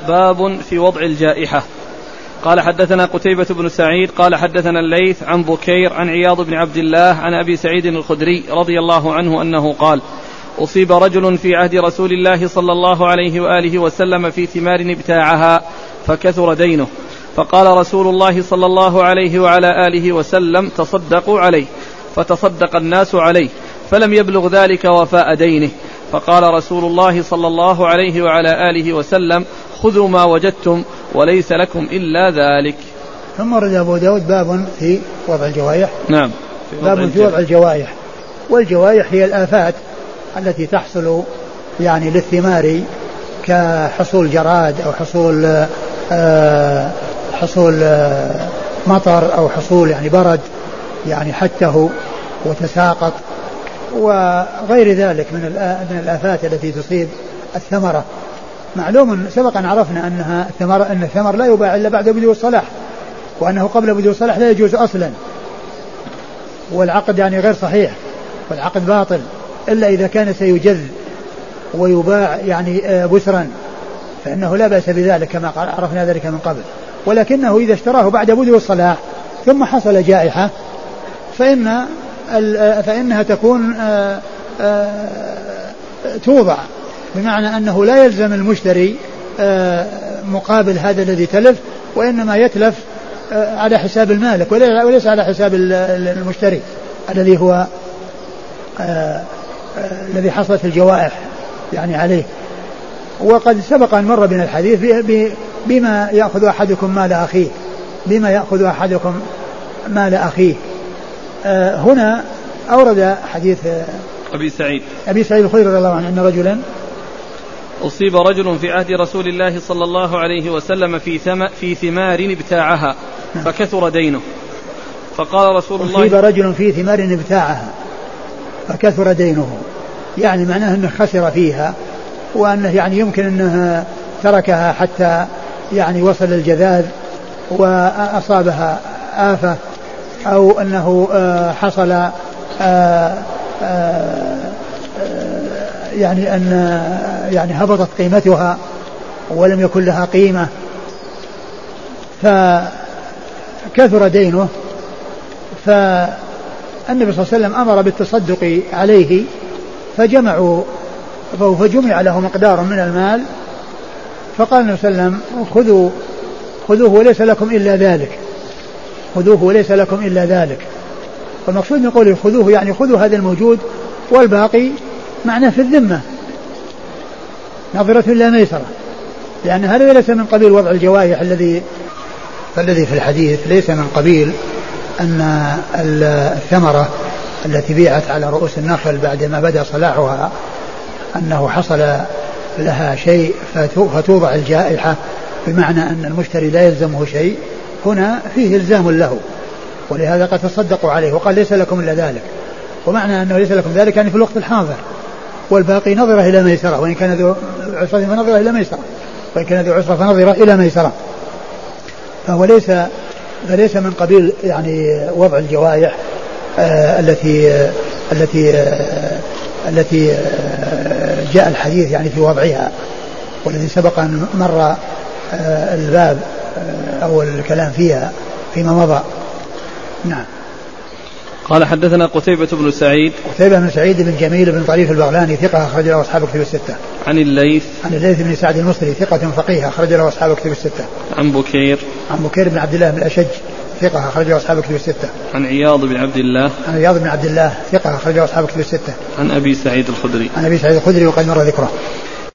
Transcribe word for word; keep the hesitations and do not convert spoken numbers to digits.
باب في وضع الجائحة. قال حدثنا قتيبة بن سعيد قال حدثنا الليث عن بكير عن عياض بن عبد الله عن أبي سعيد الخدري رضي الله عنه أنه قال: أصيب رجل في عهد رسول الله صلى الله عليه وآله وسلم في ثمار ابتاعها فكثر دينه، فقال رسول الله صلى الله عليه وعلى آله وسلم: تصدقوا عليه، فتصدق الناس عليه، فلم يبلغ ذلك وفاء دينه، فقال رسول الله صلى الله عليه وعلى آله وسلم: خذوا ما وجدتم وليس لكم إلا ذلك. ثم ورد أبو داود باب في وضع الجوائح. نعم، في باب في وضع الجوائح. والجوائح هي الآفات التي تحصل يعني للثمار كحصول جراد أو حصول آه حصول آه مطر أو حصول يعني برد يعني حته وتساقط وغير ذلك من من الآفات التي تصيب الثمرة. معلوم سبقا عرفنا أنها الثمر أن الثمر لا يباع إلا بعد بدو الصلاح، وأنه قبل بدو الصلاح لا يجوز أصلا، والعقد يعني غير صحيح، والعقد باطل إلا إذا كان سيجذ ويباع يعني بسرا فإنه لا بأس بذلك كما عرفنا ذلك من قبل. ولكنه إذا اشتراه بعد بدو الصلاح ثم حصل جائحة فإن فإنها تكون توضع، بمعنى أنه لا يلزم المشتري مقابل هذا الذي تلف، وإنما يتلف على حساب المالك وليس على حساب المشتري الذي هو الذي حصلت الجوائح يعني عليه. وقد سبق أن مر بنا الحديث بما يأخذ أحدكم مال أخيه بما يأخذ أحدكم مال أخيه. هنا أورد حديث أبي سعيد أبي سعيد الخدري رضي الله عنه أن رجلا أصيب رجل في عهد رسول الله صلى الله عليه وسلم في ثم في ثمار ابتاعها فكثر دينه، فقال رسول الله: أصيب رجل في ثمار ابتاعها فكثر دينه، يعني معناه أنه خسر فيها، وأنه يعني يمكن أنه تركها حتى يعني وصل الجذاذ وأصابها آفة، أو أنه حصل يعني أن يعني هبطت قيمتها ولم يكن لها قيمة فكثر دينه، فالنبي صلى الله عليه وسلم أمر بالتصدق عليه فجمعوا فجمع له مقدار من المال، فقال النبي صلى الله عليه وسلم: خذوا خذوه وليس لكم إلا ذلك خذوه وليس لكم إلا ذلك. والمقصود من قوله خذوه يعني خذوا هذا الموجود والباقي معناه في الذمة نظرة لا ميسرة، لأن هذا ليس من قبيل وضع الجوائح الذي فالذي في الحديث ليس من قبيل أن الثمرة التي بيعت على رؤوس النخل بعدما بدأ صلاحها أنه حصل لها شيء فتوضع الجائحة، بمعنى أن المشتري لا يلزمه شيء. هنا فيه إلزام له، ولهذا قد تصدقوا عليه وقال ليس لكم إلا ذلك، ومعنى أنه ليس لكم ذلك يعني في الوقت الحاضر، والباقي نظرة إلى ميسرة، وإن كان ذو عسرة فنظرة إلى ميسرة وإن كان ذو عسرة فنظرة إلى ميسرة. فهو ليس فليس من قبيل يعني وضع الجوائح آه التي آه التي آه التي آه جاء الحديث يعني في وضعها، والذي سبق أن مر آه الباب آه أو الكلام فيها فيما مضى. نعم. قال حدثنا قتيبة بن سعيد قتيبة بن سعيد بن جميل بن طريف البغلاني ثقة أخرج له أصحاب كتب الستة. عن الليث عن الليث بن سعد المصري ثقة فقيه أخرج له أصحاب كتب الستة. عن بكير عن بكير بن عبد الله بن الأشج ثقة أخرج له أصحاب كتب الستة. عن عياض بن عبد الله عن عياض بن عبد الله ثقة أخرج له أصحاب كتب الستة. عن أبي سعيد الخدري عن أبي سعيد الخدري وقد مر ذكره.